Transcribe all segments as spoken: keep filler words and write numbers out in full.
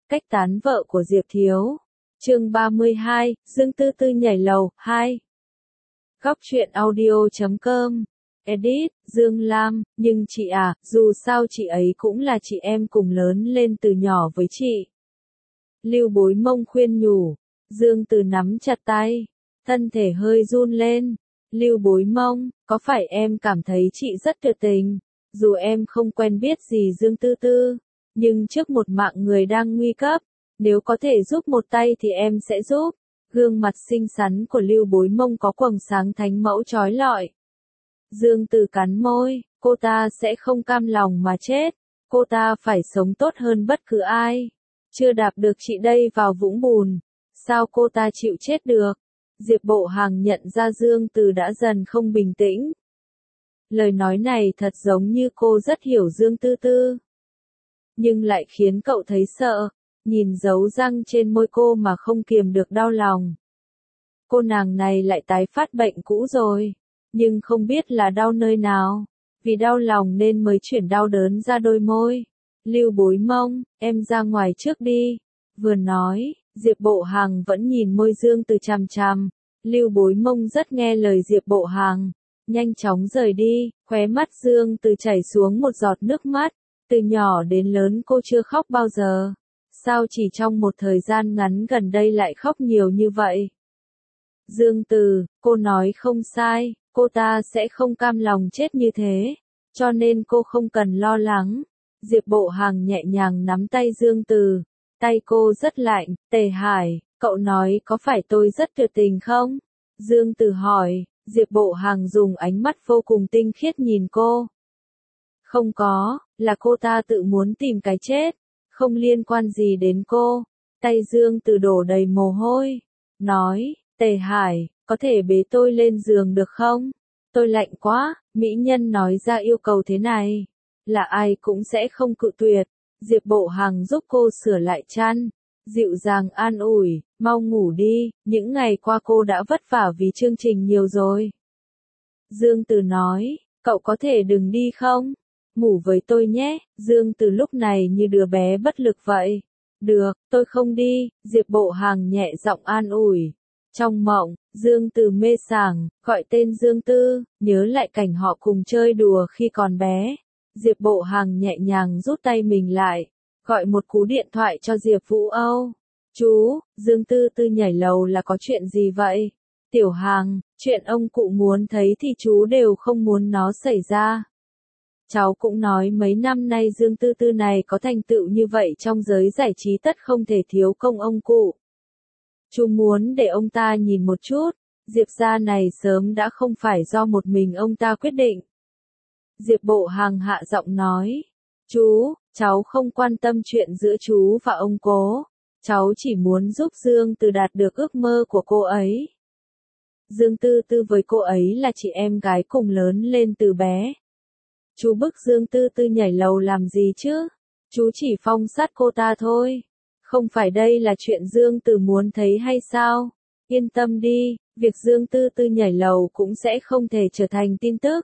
cách tán vợ của Diệp Thiếu. Chương ba mươi hai, Dương Tư Tư nhảy lầu, hai. Góc truyện audio chấm com. Edit, Dương Lam, nhưng chị à, dù sao chị ấy cũng là chị em cùng lớn lên từ nhỏ với chị. Lưu Bối Mông khuyên nhủ. Dương Từ nắm chặt tay, thân thể hơi run lên. Lưu Bối Mông, có phải em cảm thấy chị rất tuyệt tình? Dù em không quen biết gì Dương Tư Tư, nhưng trước một mạng người đang nguy cấp, nếu có thể giúp một tay thì em sẽ giúp. Gương mặt xinh xắn của Lưu Bối Mông có quầng sáng thánh mẫu chói lọi. Dương Từ cắn môi, cô ta sẽ không cam lòng mà chết. Cô ta phải sống tốt hơn bất cứ ai. Chưa đạp được chị đây vào vũng bùn, sao cô ta chịu chết được? Diệp Bộ Hàng nhận ra Dương Từ đã dần không bình tĩnh. Lời nói này thật giống như cô rất hiểu Dương Tư Tư, nhưng lại khiến cậu thấy sợ. Nhìn dấu răng trên môi cô mà không kiềm được đau lòng. Cô nàng này lại tái phát bệnh cũ rồi, nhưng không biết là đau nơi nào, vì đau lòng nên mới chuyển đau đớn ra đôi môi. Lưu Bối Mông, em ra ngoài trước đi. Vừa nói, Diệp Bộ Hàng vẫn nhìn môi Dương Từ chằm chằm. Lưu Bối Mông rất nghe lời Diệp Bộ Hàng, nhanh chóng rời đi. Khóe mắt Dương Từ chảy xuống một giọt nước mắt. Từ nhỏ đến lớn cô chưa khóc bao giờ, sao chỉ trong một thời gian ngắn gần đây lại khóc nhiều như vậy? Dương Từ, cô nói không sai, cô ta sẽ không cam lòng chết như thế, cho nên cô không cần lo lắng. Diệp Bộ Hàng nhẹ nhàng nắm tay Dương Từ, tay cô rất lạnh. Tề Hải, cậu nói có phải tôi rất tuyệt tình không? Dương Từ hỏi. Diệp Bộ Hàng dùng ánh mắt vô cùng tinh khiết nhìn cô. Không có, là cô ta tự muốn tìm cái chết, không liên quan gì đến cô. Tay Dương Từ đổ đầy mồ hôi, nói, Tề Hải, có thể bế tôi lên giường được không? Tôi lạnh quá. Mỹ nhân nói ra yêu cầu thế này, là ai cũng sẽ không cự tuyệt. Diệp Bộ Hàng giúp cô sửa lại chăn, dịu dàng an ủi, mau ngủ đi, những ngày qua cô đã vất vả vì chương trình nhiều rồi. Dương Từ nói, cậu có thể đừng đi không? Ngủ với tôi nhé. Dương Từ lúc này như đứa bé bất lực vậy. Được, tôi không đi. Diệp Bộ Hàng nhẹ giọng an ủi. Trong mộng, Dương Từ mê sảng, gọi tên Dương Tư, nhớ lại cảnh họ cùng chơi đùa khi còn bé. Diệp Bộ Hàng nhẹ nhàng rút tay mình lại, gọi một cú điện thoại cho Diệp Vũ Âu. Chú, Dương Tư Tư nhảy lầu là có chuyện gì vậy? Tiểu Hàng, chuyện ông cụ muốn thấy thì chú đều không muốn nó xảy ra. Cháu cũng nói mấy năm nay Dương Tư Tư này có thành tựu như vậy trong giới giải trí tất không thể thiếu công ông cụ. Chú muốn để ông ta nhìn một chút, Diệp gia này sớm đã không phải do một mình ông ta quyết định. Diệp Bộ Hàng hạ giọng nói, chú, cháu không quan tâm chuyện giữa chú và ông cố, cháu chỉ muốn giúp Dương Từ đạt được ước mơ của cô ấy. Dương Tư Tư với cô ấy là chị em gái cùng lớn lên từ bé. Chú bức Dương Tư Tư nhảy lầu làm gì chứ? Chú chỉ phong sát cô ta thôi. Không phải đây là chuyện Dương Từ muốn thấy hay sao? Yên tâm đi, việc Dương Tư Tư nhảy lầu cũng sẽ không thể trở thành tin tức.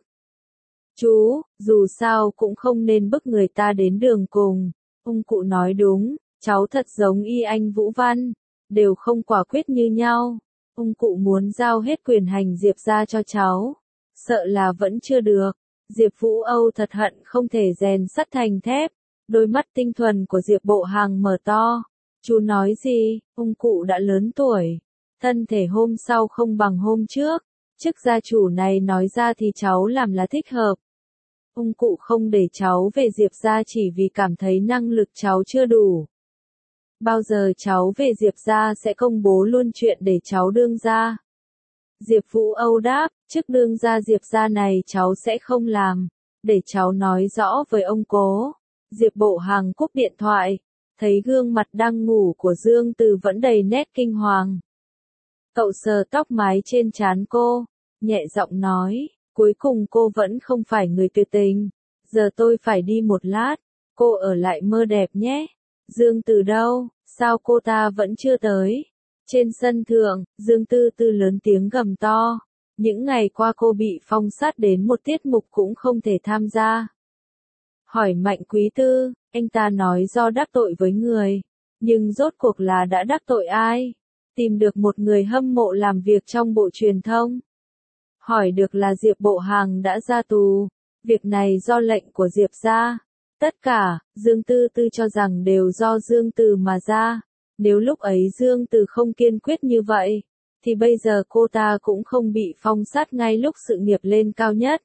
Chú, dù sao cũng không nên bức người ta đến đường cùng. Ông cụ nói đúng, cháu thật giống y anh Vũ Văn, đều không quả quyết như nhau. Ông cụ muốn giao hết quyền hành Diệp gia cho cháu, sợ là vẫn chưa được. Diệp Vũ Âu thật hận không thể rèn sắt thành thép. Đôi mắt tinh thuần của Diệp Bộ Hàng mở to. Chú nói gì? Ông cụ đã lớn tuổi, thân thể hôm sau không bằng hôm trước. Chức gia chủ này nói ra thì cháu làm là thích hợp. Ông cụ không để cháu về Diệp gia chỉ vì cảm thấy năng lực cháu chưa đủ. Bao giờ cháu về Diệp gia sẽ công bố luôn chuyện để cháu đương gia. Diệp Vũ Âu đáp, chức đương gia Diệp gia này cháu sẽ không làm, để cháu nói rõ với ông cố. Diệp Bộ Hàng cúp điện thoại, thấy gương mặt đang ngủ của Dương Từ vẫn đầy nét kinh hoàng. Cậu sờ tóc mái trên trán cô, nhẹ giọng nói, cuối cùng cô vẫn không phải người tuyệt tình. Giờ tôi phải đi một lát, cô ở lại mơ đẹp nhé. Dương Từ đâu, sao cô ta vẫn chưa tới? Trên sân thượng, Dương Tư Tư lớn tiếng gầm to. Những ngày qua cô bị phong sát đến một tiết mục cũng không thể tham gia. Hỏi Mạnh Quý Tư, anh ta nói do đắc tội với người. nhưng rốt cuộc là đã đắc tội ai? Tìm được một người hâm mộ làm việc trong bộ truyền thông. Hỏi được là Diệp Bộ Hàng đã ra tù. Việc này do lệnh của Diệp ra. Tất cả, Dương Tư Tư cho rằng đều do Dương Từ mà ra. Nếu lúc ấy Dương Từ không kiên quyết như vậy, thì bây giờ cô ta cũng không bị phong sát ngay lúc sự nghiệp lên cao nhất.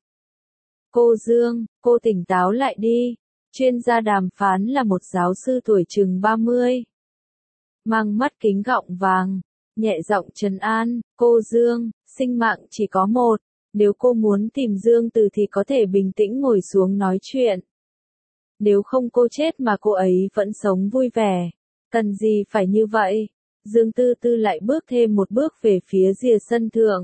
Cô Dương, cô tỉnh táo lại đi. Chuyên gia đàm phán là một giáo sư tuổi chừng ba mươi. Mang mắt kính gọng vàng, nhẹ giọng trấn an, cô Dương, sinh mạng chỉ có một. Nếu cô muốn tìm Dương Từ thì có thể bình tĩnh ngồi xuống nói chuyện. Nếu không cô chết mà cô ấy vẫn sống vui vẻ. Cần gì phải như vậy? Dương Tư Tư lại bước thêm một bước về phía rìa sân thượng.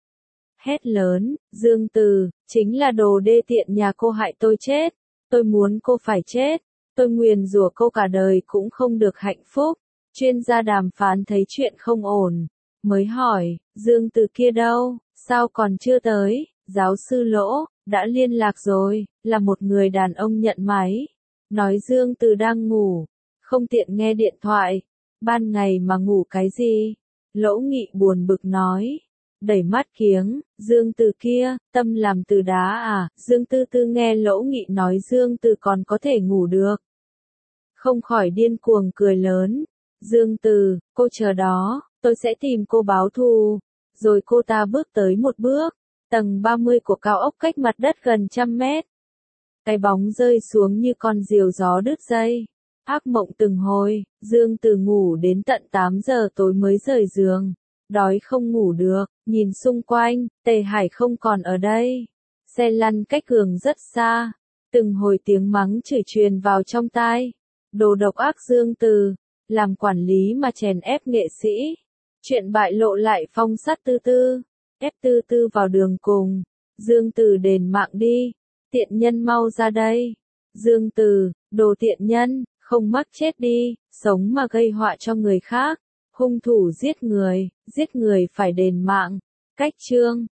Hét lớn, Dương Từ, chính là đồ đê tiện nhà cô hại tôi chết. Tôi muốn cô phải chết. Tôi nguyền rủa cô cả đời cũng không được hạnh phúc. Chuyên gia đàm phán thấy chuyện không ổn. Mới hỏi, Dương Từ kia đâu? Sao còn chưa tới? Giáo sư Lỗ, đã liên lạc rồi, là một người đàn ông nhận máy. Nói Dương Từ đang ngủ. Không tiện nghe điện thoại. Ban ngày mà ngủ cái gì? Lỗ Nghị buồn bực nói. Đẩy mắt kiếng, Dương Từ kia, tâm làm từ đá à? Dương Tư Tư nghe Lỗ Nghị nói Dương Từ còn có thể ngủ được. Không khỏi điên cuồng cười lớn. Dương Từ, cô chờ đó, tôi sẽ tìm cô báo thù. Rồi cô ta bước tới một bước. Tầng ba mươi của cao ốc cách mặt đất gần trăm mét. Cái bóng rơi xuống như con diều gió đứt dây. Ác mộng từng hồi, Dương Từ ngủ đến tận tám giờ tối mới rời giường. Đói không ngủ được, nhìn xung quanh, Tề Hải không còn ở đây. Xe lăn cách giường rất xa. Từng hồi tiếng mắng chửi truyền vào trong tai. Đồ độc ác Dương Từ, làm quản lý mà chèn ép nghệ sĩ. Chuyện bại lộ lại phong sát Tư Tư, ép Tư Tư vào đường cùng. Dương Từ đền mạng đi, tiện nhân mau ra đây. Dương Từ, đồ tiện nhân, không mắc chết đi, sống mà gây họa cho người khác. Hung thủ giết người, giết người phải đền mạng. Cách chương